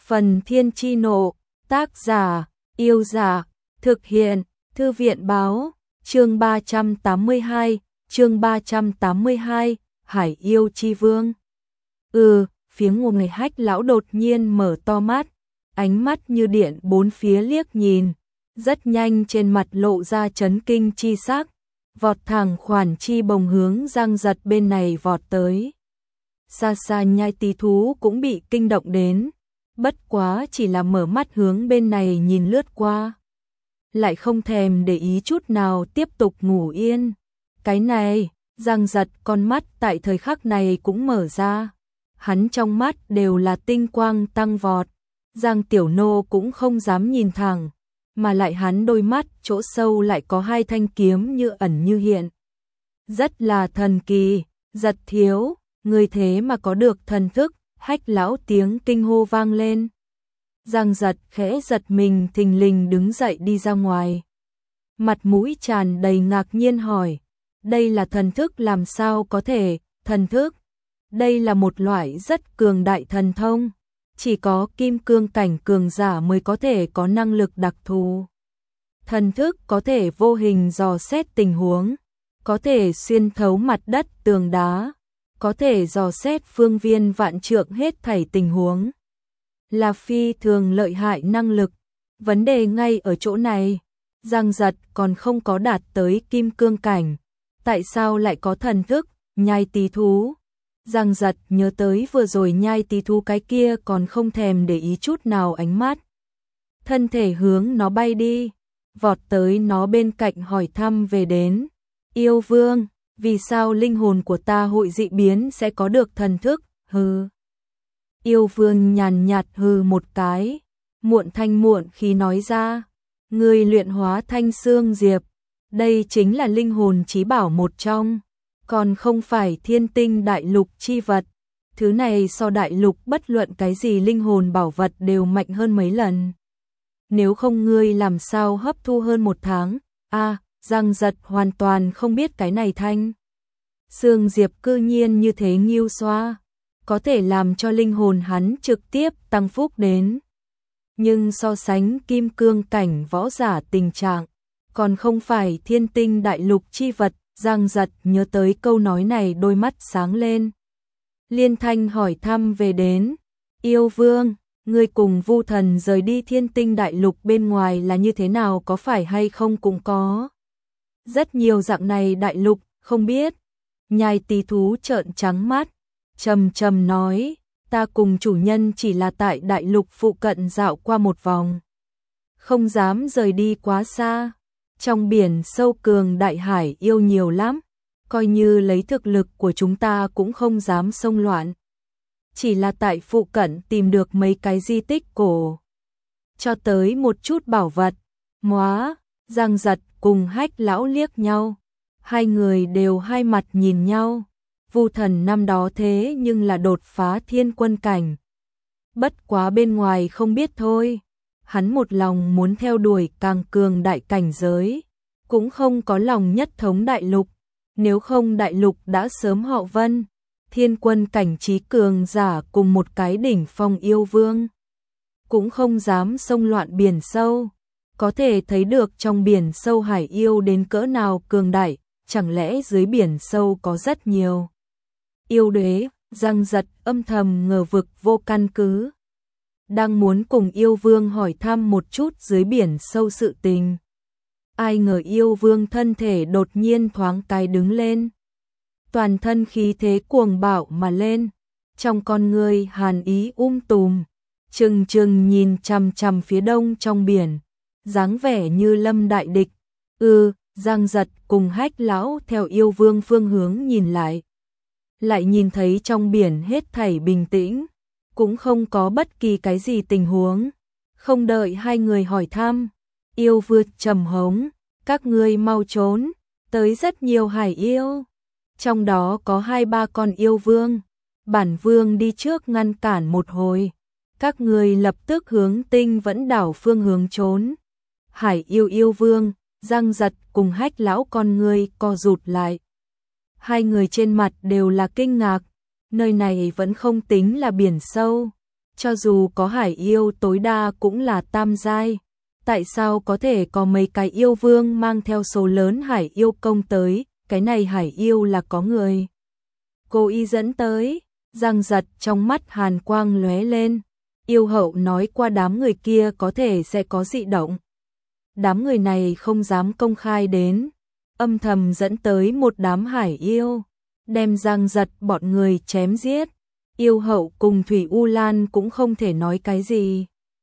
Phần Thiên Chi Nộ, tác giả, Yêu Giả, thực hiện, Thư viện Báo, chương 382, Hải Yêu Chi Vương. Phía ngồi Hách lão đột nhiên mở to mắt, ánh mắt như điện bốn phía liếc nhìn, rất nhanh trên mặt lộ ra chấn kinh chi sắc, vọt thẳng khoản chi bồng hướng Giang Giật bên này vọt tới. Xa xa Nhai Tí thú cũng bị kinh động đến, bất quá chỉ là mở mắt hướng bên này nhìn lướt qua, lại không thèm để ý chút nào tiếp tục ngủ yên. Cái này, Giang Giật con mắt tại thời khắc này cũng mở ra, hắn trong mắt đều là tinh quang tăng vọt. Giang Tiểu Nô cũng không dám nhìn thẳng, mà lại hắn đôi mắt chỗ sâu lại có hai thanh kiếm như ẩn như hiện. Rất là thần kỳ. Giật thiếu, người thế mà có được thần thức. Hách lão tiếng kinh hô vang lên. Giang Giật khẽ giật mình thình lình đứng dậy đi ra ngoài. Mặt mũi tràn đầy ngạc nhiên hỏi, đây là thần thức làm sao có thể? Thần thức? Đây là một loại rất cường đại thần thông, chỉ có kim cương cảnh cường giả mới có thể có năng lực đặc thù. Thần thức có thể vô hình dò xét tình huống, có thể xuyên thấu mặt đất tường đá, có thể dò xét phương viên vạn trượng hết thảy tình huống. Là phi thường lợi hại năng lực. Vấn đề ngay ở chỗ này, Giang Giật còn không có đạt tới kim cương cảnh, tại sao lại có thần thức? Nhai Tí thú. Giang Giật nhớ tới vừa rồi Nhai Tí thú cái kia còn không thèm để ý chút nào ánh mắt. Thân thể hướng nó bay đi, vọt tới nó bên cạnh hỏi thăm về đến. Yêu Vương, vì sao linh hồn của ta hội dị biến sẽ có được thần thức? Hừ. Yêu Vương nhàn nhạt hừ một cái, muộn thanh muộn khí nói ra. Người luyện hóa thanh xương diệp, đây chính là linh hồn chí bảo một trong, còn không phải thiên tinh đại lục chi vật. Thứ này so đại lục bất luận cái gì linh hồn bảo vật đều mạnh hơn mấy lần. Nếu không ngươi làm sao hấp thu hơn một tháng? Giang Giật hoàn toàn không biết cái này thanh xương diệp cư nhiên như thế nghiêu xoa, có thể làm cho linh hồn hắn trực tiếp tăng phúc đến. Nhưng so sánh kim cương cảnh võ giả tình trạng, còn không phải thiên tinh đại lục chi vật. Giang Giật nhớ tới câu nói này đôi mắt sáng lên. Liên thanh hỏi thăm về đến. Yêu Vương, ngươi cùng Vu Thần rời đi thiên tinh đại lục bên ngoài là như thế nào, có phải hay không cũng có rất nhiều dạng này đại lục, không biết. Nhai Tí thú trợn trắng mắt, trầm trầm nói, ta cùng chủ nhân chỉ là tại đại lục phụ cận dạo qua một vòng, không dám rời đi quá xa. Trong biển sâu cường đại hải yêu nhiều lắm, coi như lấy thực lực của chúng ta cũng không dám xông loạn. Chỉ là tại phụ cận tìm được mấy cái di tích cổ, cho tới một chút bảo vật. Móa, Giang Giật cùng Hách lão liếc nhau, hai người đều hai mặt nhìn nhau. Vu Thần năm đó thế nhưng là đột phá thiên quân cảnh, bất quá bên ngoài không biết thôi. Hắn một lòng muốn theo đuổi càng cường đại cảnh giới, cũng không có lòng nhất thống đại lục, nếu không đại lục đã sớm họ Vân, thiên quân cảnh trí cường giả cùng một cái đỉnh phong yêu vương, cũng không dám xông loạn biển sâu. Có thể thấy được trong biển sâu hải yêu đến cỡ nào cường đại, chẳng lẽ dưới biển sâu có rất nhiều yêu đế? Giang Giật âm thầm ngờ vực vô căn cứ, đang muốn cùng yêu vương hỏi thăm một chút dưới biển sâu sự tình. Ai ngờ yêu vương thân thể đột nhiên thoáng cái đứng lên, toàn thân khí thế cuồng bạo mà lên, trong con ngươi hàn ý tùm, trừng trừng nhìn chằm chằm phía đông trong biển, dáng vẻ như lâm đại địch. Giang Giật cùng Hách lão theo yêu vương phương hướng nhìn lại nhìn thấy trong biển hết thảy bình tĩnh, cũng không có bất kỳ cái gì tình huống. Không đợi hai người hỏi thăm, yêu vương trầm hống, các ngươi mau trốn, tới rất nhiều hải yêu, trong đó có 2-3 con yêu vương, bản vương đi trước ngăn cản một hồi, các ngươi lập tức hướng Tinh Vẫn đảo phương hướng trốn. Hải yêu vương, Giang Giật cùng Hách lão con ngươi co rụt lại, hai người trên mặt đều là kinh ngạc. Nơi này vẫn không tính là biển sâu, Cho dù có hải yêu tối đa cũng là tam giai. Tại sao có thể có mấy cái yêu vương mang theo số lớn hải yêu công tới, cái này hải yêu là có người cố ý dẫn tới. Giang Giật trong mắt hàn quang lóe lên, yêu hậu nói qua đám người kia có thể sẽ có dị động. Đám người này không dám công khai đến, âm thầm dẫn tới một đám hải yêu, đem Giang Giật bọn người chém giết. Yêu hậu cùng Thủy U Lan cũng không thể nói cái gì.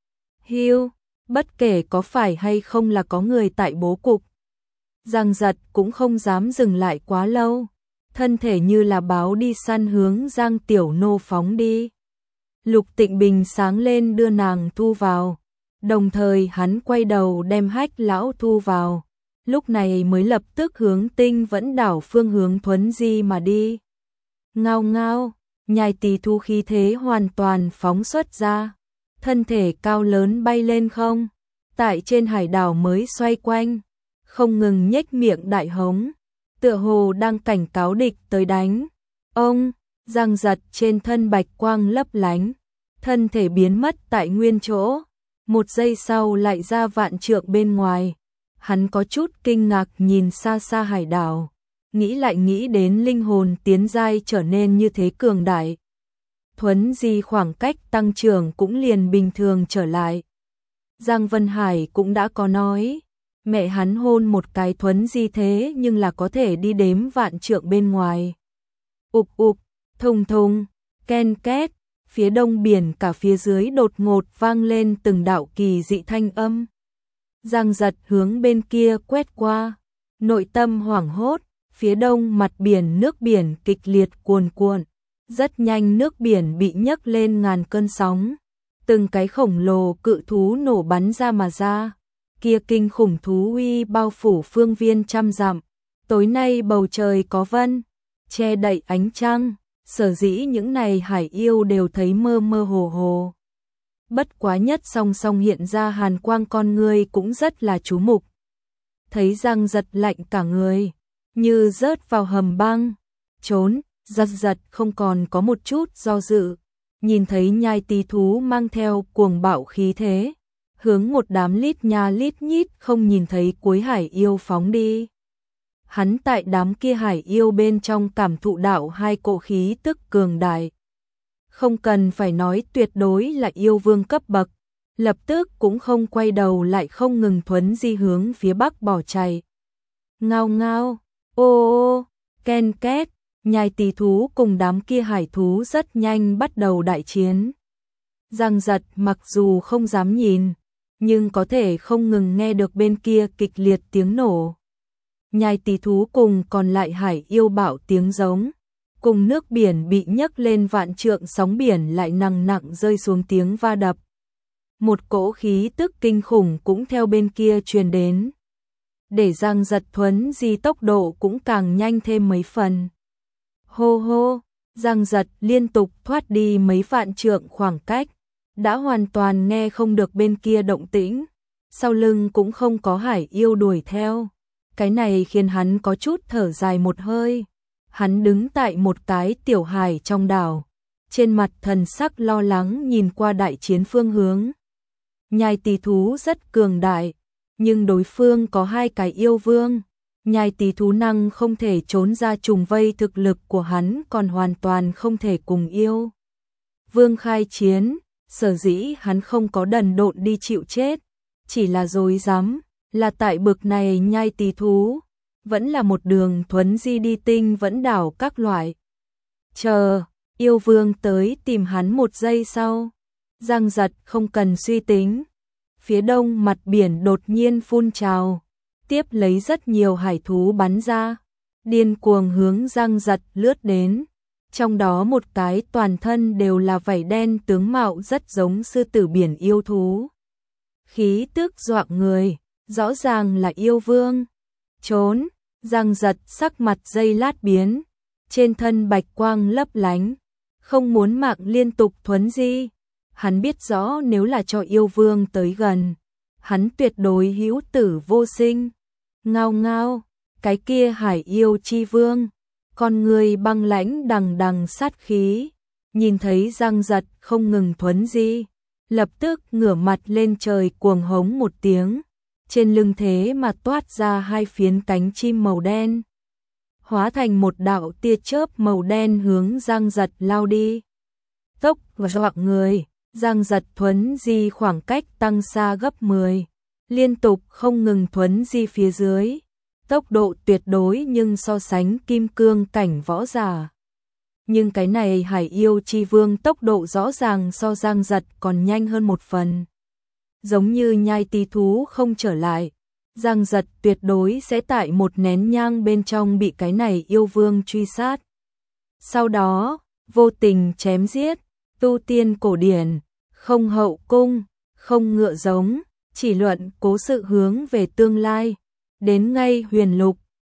Hiu, bất kể có phải hay không là có người tại bố cục. Giang Giật cũng không dám dừng lại quá lâu, thân thể như là báo đi săn hướng Giang Tiểu Nô phóng đi. Lục Tịnh Bình sáng lên đưa nàng thu vào, đồng thời hắn quay đầu đem Hách lão thu vào, lúc này mới lập tức hướng Tinh Vẫn đảo phương hướng Thuấn Di mà đi. Ngao ngao, nhai tỳ thu khí thế hoàn toàn phóng xuất ra, thân thể cao lớn bay lên không, tại trên hải đảo mới xoay quanh, không ngừng nhếch miệng đại hống, tựa hồ đang cảnh cáo địch tới đánh. Ông, Giang Giật trên thân bạch quang lấp lánh, thân thể biến mất tại nguyên chỗ, một giây sau lại ra vạn trượng bên ngoài. Hắn có chút kinh ngạc nhìn xa xa hải đảo, nghĩ lại nghĩ đến linh hồn tiến giai trở nên như thế cường đại. Thuấn Di khoảng cách tăng trưởng cũng liền bình thường trở lại. Giang Vân Hải cũng đã có nói, mẹ hắn hôn một cái Thuấn Di thế nhưng là có thể đi đếm vạn trượng bên ngoài. Ục ục, thùng thùng, ken két, phía đông biển cả phía dưới đột ngột vang lên từng đạo kỳ dị thanh âm. Giang Giật hướng bên kia quét qua, nội tâm hoảng hốt, phía đông mặt biển nước biển kịch liệt cuồn cuộn, rất nhanh nước biển bị nhấc lên ngàn cơn sóng, từng cái khổng lồ cự thú nổ bắn ra mà ra, kia kinh khủng thú uy bao phủ phương viên trăm dặm. Tối nay bầu trời có vân, che đậy ánh trăng, sở dĩ những này hải yêu đều thấy mơ mơ hồ hồ. Bất quá nhất song song hiện ra hàn quang con người cũng rất là chú mục. Thấy Giang Giật lạnh cả người, như rớt vào hầm băng, trốn, giật không còn có một chút do dự. Nhìn thấy nhai tỳ thú mang theo cuồng bạo khí thế, hướng một đám lít nha lít nhít không nhìn thấy cuối hải yêu phóng đi. Hắn tại đám kia hải yêu bên trong cảm thụ đạo hai cỗ khí tức cường đại. Không cần phải nói tuyệt đối là yêu vương cấp bậc, lập tức cũng không quay đầu lại không ngừng thuấn di hướng phía bắc bỏ chạy. Ngao ngao, ô ô, ken két, nhai tỳ thú cùng đám kia hải thú rất nhanh bắt đầu đại chiến. Giang Giật mặc dù không dám nhìn, nhưng có thể không ngừng nghe được bên kia kịch liệt tiếng nổ. Nhai tỳ thú cùng còn lại hải yêu bạo tiếng giống, cùng nước biển bị nhấc lên vạn trượng sóng biển lại nặng nặng rơi xuống tiếng va đập. Một cỗ khí tức kinh khủng cũng theo bên kia truyền đến, để Giang Giật thuấn di tốc độ cũng càng nhanh thêm mấy phần. Hô hô, Giang Giật liên tục thoát đi mấy vạn trượng khoảng cách, đã hoàn toàn nghe không được bên kia động tĩnh, sau lưng cũng không có hải yêu đuổi theo. Cái này khiến hắn có chút thở dài một hơi. Hắn đứng tại một cái tiểu hải trong đảo, trên mặt thần sắc lo lắng nhìn qua đại chiến phương hướng. Nhai tỳ thú rất cường đại, nhưng đối phương có hai cái yêu vương. Nhai tỳ thú năng không thể trốn ra trùng vây, thực lực của hắn còn hoàn toàn không thể cùng yêu vương khai chiến, sở dĩ hắn không có đần độn đi chịu chết, chỉ là dối dám, là tại bực này nhai tỳ thú, vẫn là một đường thuấn di đi Tinh Vẫn đảo các loại. Chờ, yêu vương tới tìm hắn một giây sau, Giang Giật không cần suy tính. Phía đông mặt biển đột nhiên phun trào, tiếp lấy rất nhiều hải thú bắn ra, điên cuồng hướng Giang Giật lướt đến. Trong đó một cái toàn thân đều là vảy đen tướng mạo rất giống sư tử biển yêu thú. Khí tức dọa người, rõ ràng là yêu vương. Trốn, Giang Giật sắc mặt giây lát biến, trên thân bạch quang lấp lánh, không muốn mạng liên tục thuấn di. Hắn biết rõ nếu là cho yêu vương tới gần, hắn tuyệt đối hữu tử vô sinh. Ngao ngao, cái kia hải yêu chi vương, con người băng lãnh đằng đằng sát khí, nhìn thấy Giang Giật không ngừng thuấn di, lập tức ngửa mặt lên trời cuồng hống một tiếng, trên lưng thế mà toát ra hai phiến cánh chim màu đen, hóa thành một đạo tia chớp màu đen hướng Giang Giật lao đi. Tốc và dọa người, Giang Giật thuấn di khoảng cách tăng xa gấp 10, liên tục không ngừng thuấn di phía dưới, tốc độ tuyệt đối nhưng so sánh kim cương cảnh võ giả. Nhưng cái này Hải Yêu Chi Vương tốc độ rõ ràng so Giang Giật còn nhanh hơn một phần. Giống như nhai tí thú không trở lại, Giang Giật tuyệt đối sẽ tại một nén nhang bên trong bị cái này yêu vương truy sát. Sau đó, vô tình chém giết, tu tiên cổ điển, không hậu cung, không ngựa giống, chỉ luận cố sự hướng về tương lai, đến ngay huyền lục,